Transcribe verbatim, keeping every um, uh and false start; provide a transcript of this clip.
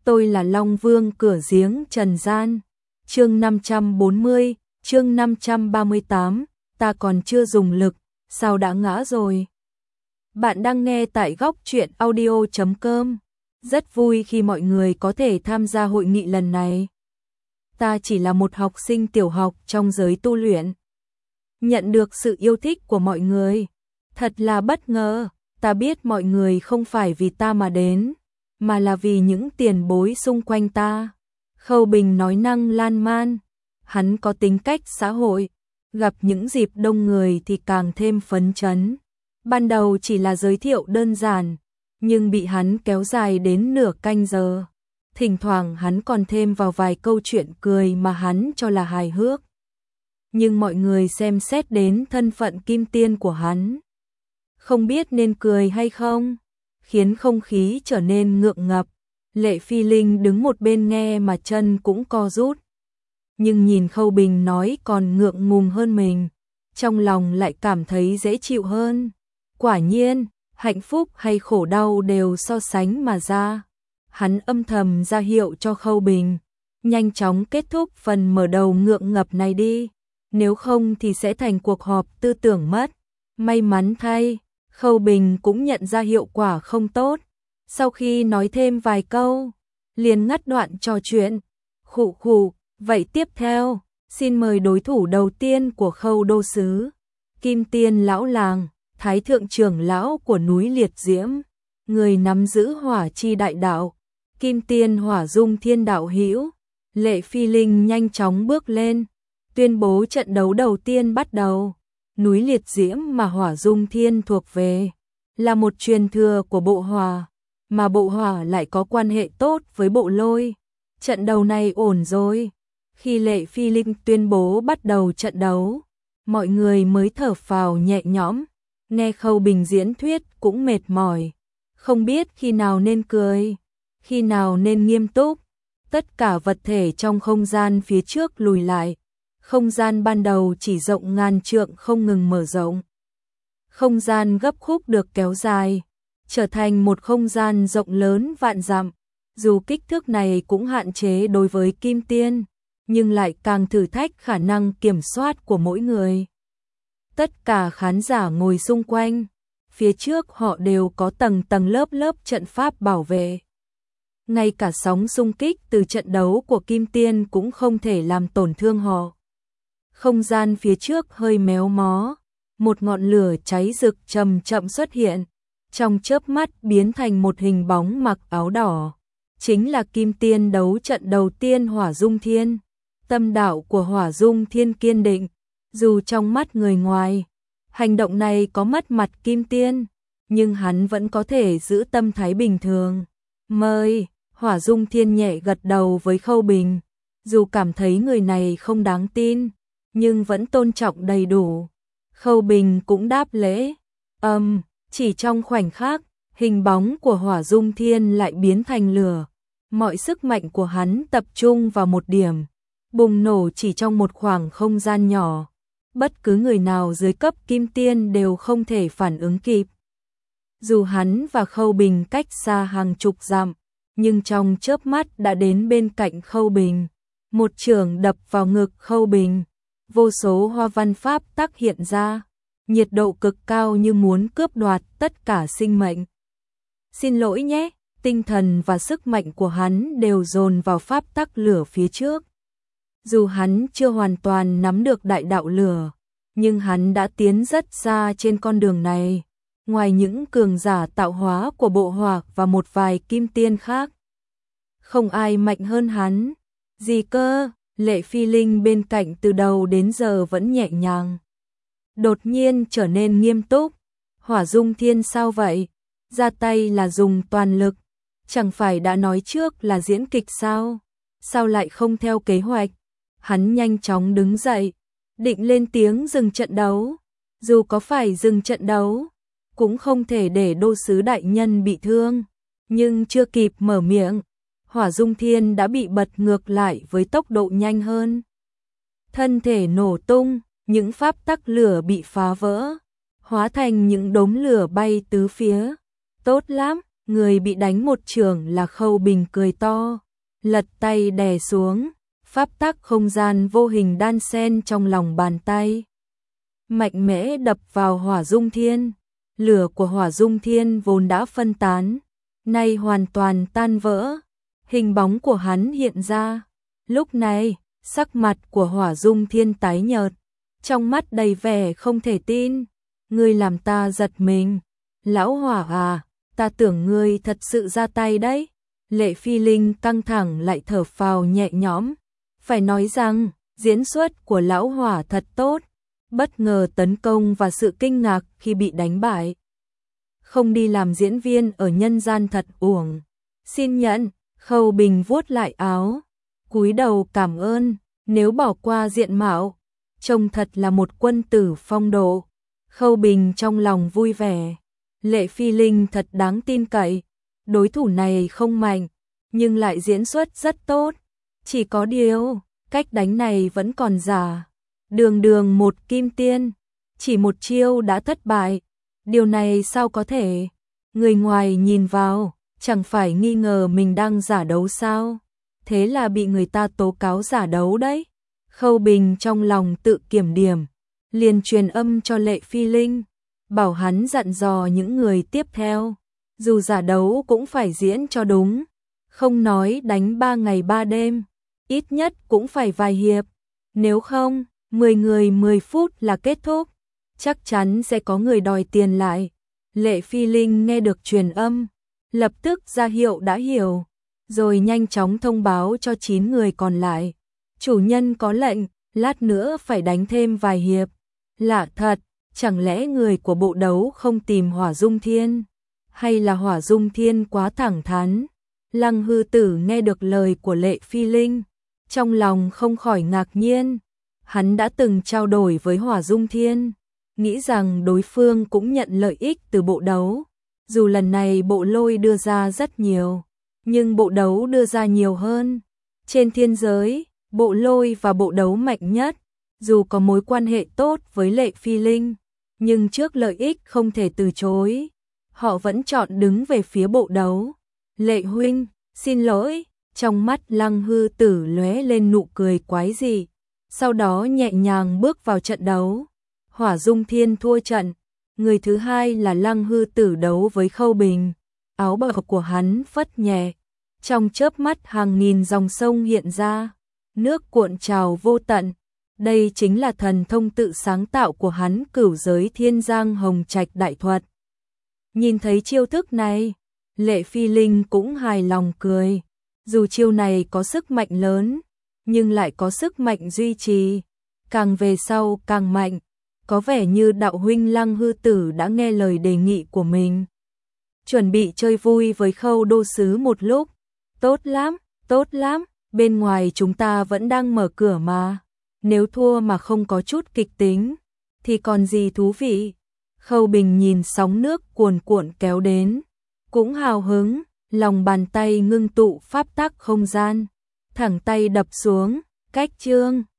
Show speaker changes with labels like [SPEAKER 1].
[SPEAKER 1] Tôi là Long Vương cửa giếng trần gian. Chương năm trăm bốn mươi, chương năm trăm ba mươi tám, ta còn chưa dùng lực, sao đã ngã rồi? Bạn đang nghe tại góc truyện audio chấm com. Rất vui khi mọi người có thể tham gia hội nghị lần này. Ta chỉ là một học sinh tiểu học trong giới tu luyện. Nhận được sự yêu thích của mọi người. Thật là bất ngờ, ta biết mọi người không phải vì ta mà đến, mà là vì những tiền bối xung quanh ta. Khâu Bình nói năng lan man, hắn có tính cách xã hội, gặp những dịp đông người thì càng thêm phấn chấn. Ban đầu chỉ là giới thiệu đơn giản, nhưng bị hắn kéo dài đến nửa canh giờ. Thỉnh thoảng hắn còn thêm vào vài câu chuyện cười mà hắn cho là hài hước. Nhưng mọi người xem xét đến thân phận kim tiên của hắn, không biết nên cười hay không, khiến không khí trở nên ngượng ngập. Lệ Phi Linh đứng một bên nghe mà chân cũng co rút. Nhưng nhìn Khâu Bình nói còn ngượng ngùng hơn mình, trong lòng lại cảm thấy dễ chịu hơn. Quả nhiên, hạnh phúc hay khổ đau đều so sánh mà ra. Hắn âm thầm ra hiệu cho Khâu Bình, nhanh chóng kết thúc phần mở đầu ngượng ngập này đi, nếu không thì sẽ thành cuộc họp tư tưởng mất. May mắn thay, Khâu Bình cũng nhận ra hiệu quả không tốt. Sau khi nói thêm vài câu, liền ngắt đoạn trò chuyện. Khụ khụ, vậy tiếp theo, xin mời đối thủ đầu tiên của Khâu đô sứ, Kim Tiên lão làng, Thái thượng trưởng lão của núi Liệt Diễm, người nắm giữ hỏa chi đại đạo, Kim Tiên Hỏa Dung Thiên đạo hữu. Lệ Phi Linh nhanh chóng bước lên, tuyên bố trận đấu đầu tiên bắt đầu. Núi Liệt Diễm mà Hỏa Dung Thiên thuộc về là một truyền thừa của bộ Hỏa, mà bộ Hỏa lại có quan hệ tốt với bộ Lôi. Trận đầu này ổn rồi. Khi Lệ Phi Linh tuyên bố bắt đầu trận đấu, mọi người mới thở phào nhẹ nhõm. Nghe Khâu Bình diễn thuyết cũng mệt mỏi, không biết khi nào nên cười, khi nào nên nghiêm túc. Tất cả vật thể trong không gian phía trước lùi lại. Không gian ban đầu chỉ rộng ngàn trượng không ngừng mở rộng. Không gian gấp khúc được kéo dài, trở thành một không gian rộng lớn vạn dặm. Dù kích thước này cũng hạn chế đối với Kim Tiên, nhưng lại càng thử thách khả năng kiểm soát của mỗi người. Tất cả khán giả ngồi xung quanh, phía trước họ đều có tầng tầng lớp lớp trận pháp bảo vệ. Ngay cả sóng xung kích từ trận đấu của Kim Tiên cũng không thể làm tổn thương họ. Không gian phía trước hơi méo mó, một ngọn lửa cháy rực chậm chậm xuất hiện, trong chớp mắt biến thành một hình bóng mặc áo đỏ. Chính là Kim Tiên đấu trận đầu tiên Hỏa Dung Thiên. Tâm đạo của Hỏa Dung Thiên kiên định, dù trong mắt người ngoài, hành động này có mất mặt Kim Tiên, nhưng hắn vẫn có thể giữ tâm thái bình thường. Mời, Hỏa Dung Thiên nhẹ gật đầu với Khâu Bình, dù cảm thấy người này không đáng tin, nhưng vẫn tôn trọng đầy đủ. Khâu Bình cũng đáp lễ. Âm, um, chỉ trong khoảnh khắc, hình bóng của Hỏa Dung Thiên lại biến thành lửa. Mọi sức mạnh của hắn tập trung vào một điểm, bùng nổ chỉ trong một khoảng không gian nhỏ. Bất cứ người nào dưới cấp Kim Tiên đều không thể phản ứng kịp. Dù hắn và Khâu Bình cách xa hàng chục dặm, nhưng trong chớp mắt đã đến bên cạnh Khâu Bình. Một chưởng đập vào ngực Khâu Bình, vô số hoa văn pháp tắc hiện ra, nhiệt độ cực cao như muốn cướp đoạt tất cả sinh mệnh. Xin lỗi nhé, tinh thần và sức mạnh của hắn đều dồn vào pháp tắc lửa phía trước. Dù hắn chưa hoàn toàn nắm được đại đạo lửa, nhưng hắn đã tiến rất xa trên con đường này. Ngoài những cường giả tạo hóa của bộ Hỏa và một vài Kim Tiên khác, không ai mạnh hơn hắn. Gì cơ? Lệ Phi Linh bên cạnh từ đầu đến giờ vẫn nhẹ nhàng, đột nhiên trở nên nghiêm túc. Hỏa Dung Thiên sao vậy? Ra tay là dùng toàn lực, chẳng phải đã nói trước là diễn kịch sao? Sao lại không theo kế hoạch? Hắn nhanh chóng đứng dậy, định lên tiếng dừng trận đấu. Dù có phải dừng trận đấu, cũng không thể để đô sứ đại nhân bị thương. Nhưng chưa kịp mở miệng, Hỏa Dung Thiên đã bị bật ngược lại với tốc độ nhanh hơn. Thân thể nổ tung, những pháp tắc lửa bị phá vỡ, hóa thành những đốm lửa bay tứ phía. Tốt lắm, Người bị đánh một chưởng là Khâu Bình cười to, lật tay đè xuống, pháp tắc không gian vô hình đan xen trong lòng bàn tay. Mạnh mẽ đập vào Hỏa Dung Thiên, lửa của Hỏa Dung Thiên vốn đã phân tán, nay hoàn toàn tan vỡ, hình bóng của hắn hiện ra. Lúc này, sắc mặt của Hỏa Dung Thiên tái nhợt, trong mắt đầy vẻ không thể tin. Ngươi làm ta giật mình. Lão Hỏa à, ta tưởng ngươi thật sự ra tay đấy. Lệ Phi Linh căng thẳng lại thở phào nhẹ nhõm. Phải nói rằng, diễn xuất của Lão Hỏa thật tốt. Bất ngờ tấn công và sự kinh ngạc khi bị đánh bại. Không đi làm diễn viên ở nhân gian thật uổng. Xin nhận. Khâu Bình vuốt lại áo, cúi đầu cảm ơn. Nếu bỏ qua diện mạo, trông thật là một quân tử phong độ. Khâu Bình trong lòng vui vẻ. Lệ Phi Linh thật đáng tin cậy. Đối thủ này không mạnh, nhưng lại diễn xuất rất tốt. Chỉ có điều, cách đánh này vẫn còn giả. Đường đường một kim tiên, chỉ một chiêu đã thất bại. Điều này sao có thể? Người ngoài nhìn vào, chẳng phải nghi ngờ mình đang giả đấu sao? Thế là bị người ta tố cáo giả đấu đấy. Khâu Bình trong lòng tự kiểm điểm, liền truyền âm cho Lệ Phi Linh, bảo hắn dặn dò những người tiếp theo, dù giả đấu cũng phải diễn cho đúng, không nói đánh ba ngày ba đêm, ít nhất cũng phải vài hiệp, nếu không, mười người mười phút là kết thúc, chắc chắn sẽ có người đòi tiền lại. Lệ Phi Linh nghe được truyền âm, lập tức ra hiệu đã hiểu, rồi nhanh chóng thông báo cho chín người còn lại. Chủ nhân có lệnh, lát nữa phải đánh thêm vài hiệp. Lạ thật, chẳng lẽ người của bộ đấu không tìm Hỏa Dung Thiên? Hay là Hỏa Dung Thiên quá thẳng thắn? Lăng Hư Tử nghe được lời của Lệ Phi Linh, trong lòng không khỏi ngạc nhiên. Hắn đã từng trao đổi với Hỏa Dung Thiên, nghĩ rằng đối phương cũng nhận lợi ích từ bộ đấu. Dù lần này bộ lôi đưa ra rất nhiều, nhưng bộ đấu đưa ra nhiều hơn. Trên thiên giới, bộ lôi và bộ đấu mạnh nhất, dù có mối quan hệ tốt với Lệ Phi Linh, nhưng trước lợi ích không thể từ chối, họ vẫn chọn đứng về phía bộ đấu. Lệ huynh, xin lỗi, trong mắt Lăng Hư Tử lóe lên nụ cười quái dị, sau đó nhẹ nhàng bước vào trận đấu. Hỏa Dung Thiên thua trận, người thứ hai là Lăng Hư Tử đấu với Khâu Bình, áo bào của hắn phất nhẹ, trong chớp mắt hàng nghìn dòng sông hiện ra, nước cuộn trào vô tận. Đây chính là thần thông tự sáng tạo của hắn, Cửu Giới Thiên Giang Hồng Trạch Đại Thuật. Nhìn thấy chiêu thức này, Lệ Phi Linh cũng hài lòng cười. Dù chiêu này có sức mạnh lớn, nhưng lại có sức mạnh duy trì, càng về sau càng mạnh. Có vẻ như đạo huynh Lăng Hư Tử đã nghe lời đề nghị của mình, chuẩn bị chơi vui với Khâu đô sứ một lúc. Tốt lắm, tốt lắm, bên ngoài chúng ta vẫn đang mở cửa mà. Nếu thua mà không có chút kịch tính, thì còn gì thú vị. Khâu Bình nhìn sóng nước cuồn cuộn kéo đến, cũng hào hứng, lòng bàn tay ngưng tụ pháp tắc không gian, thẳng tay đập xuống, cách chương.